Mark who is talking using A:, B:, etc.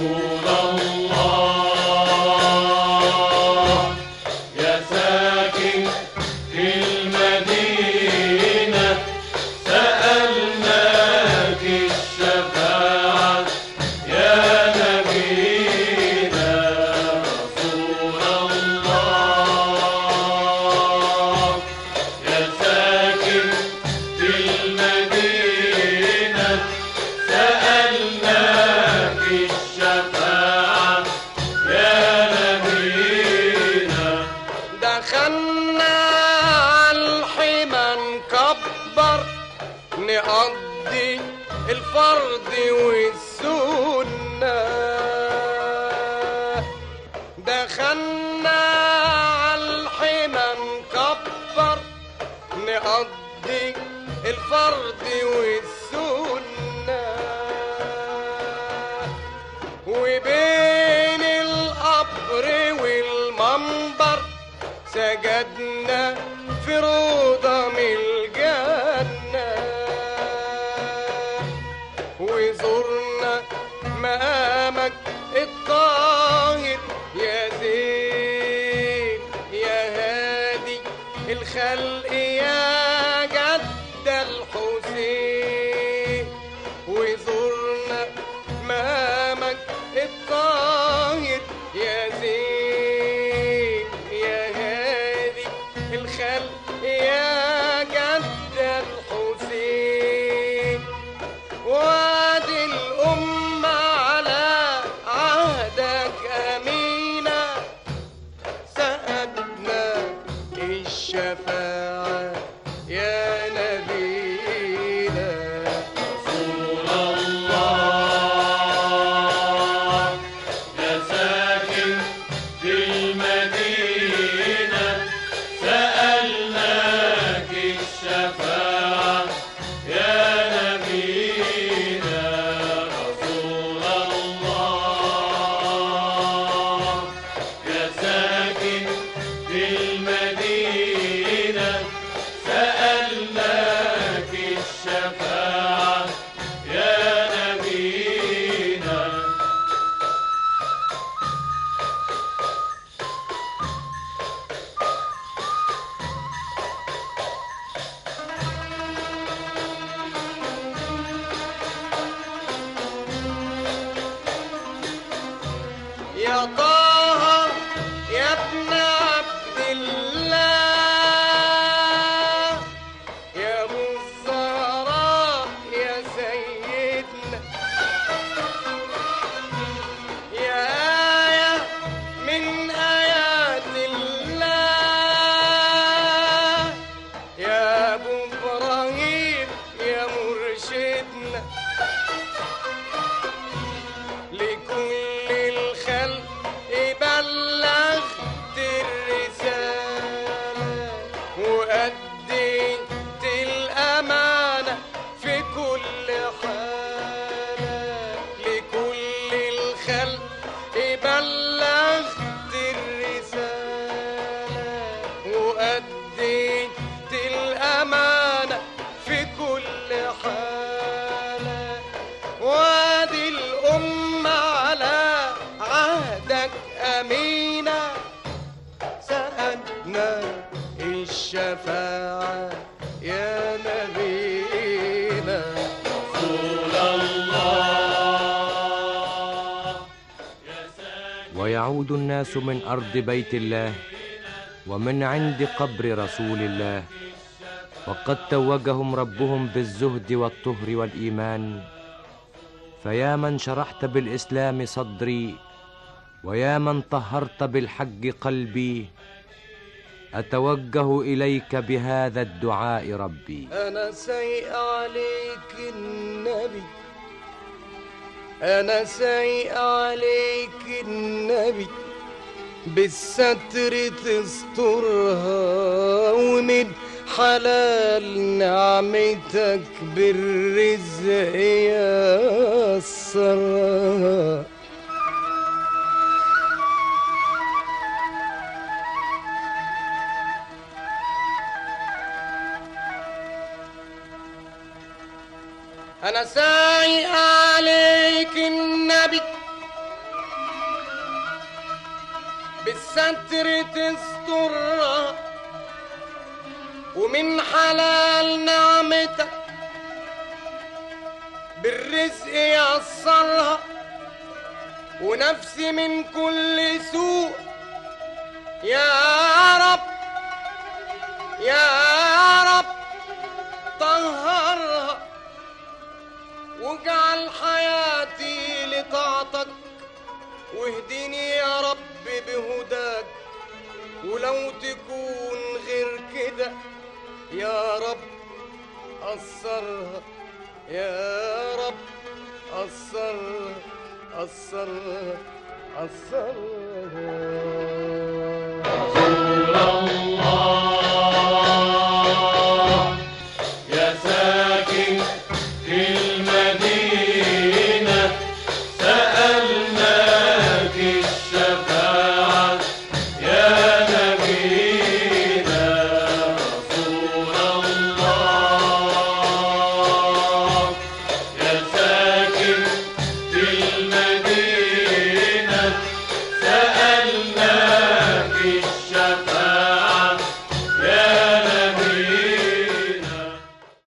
A: نقضي الفرض والسنة، دخلنا عالحمى نكبر نقضي الفرض والسنة، وبين القبر والمنبر سجدنا في روضة من الجنة، وزرنا مقامك الطاهر يا زين يا هادي الخلق يا جد الحسين، وزرنا مقامك الطاهر يا زين يا هادي الخلق يا جد الحسين، وادي الأمة على عهدك أمينة، سألنا الشفاعة يا نبينا
B: رسول الله يا ساكن في المدينة، سألناك الشفاعة يا نبينا رسول الله يا ساكن في المدينة، سألناك الشفاعة يا نبينا.
A: يا طه يا ابن عبد الله يا ابو الزهراء يا سيدنا، يا آية من آيات الله يا ابو ابراهيم يا مرشدنا، لكل الخلق بلغت الرسالة، وأديت الأمانة في كل حالة، لكل الخلق بلغت الرسالة، وأديت الأمانة في كل حالة، وادي الأمة على عهدك أمينة، سألنا الشفاعة يا نبينا
B: رسول الله يا ساكن
C: ويعود الناس من أرض بيت الله ومن عند قبر رسول الله، وقد توجهم ربهم بالزهد والطهر والإيمان، فيا من شرحت بالإسلام صدري ويا من طهرت بالحج قلبي، أتوجه إليك بهذا الدعاء ربي.
A: أنا سايق عليك النبي، أنا سايق عليك النبي، بالستر تسترها، ومن حلال نعمتك بالرزق يسرها، أنا سايق عليك النبي، بالستر تسترها ومن حلال نعمتك بالرزق يأثرها ونفسي من كل سوء يا رب يا رب طهرها واجعل حياتي لطاعتك واهدني يا رب بهداك ولو تكون غير كده يا رب قصرها يا رب قصرها قصرها قصرها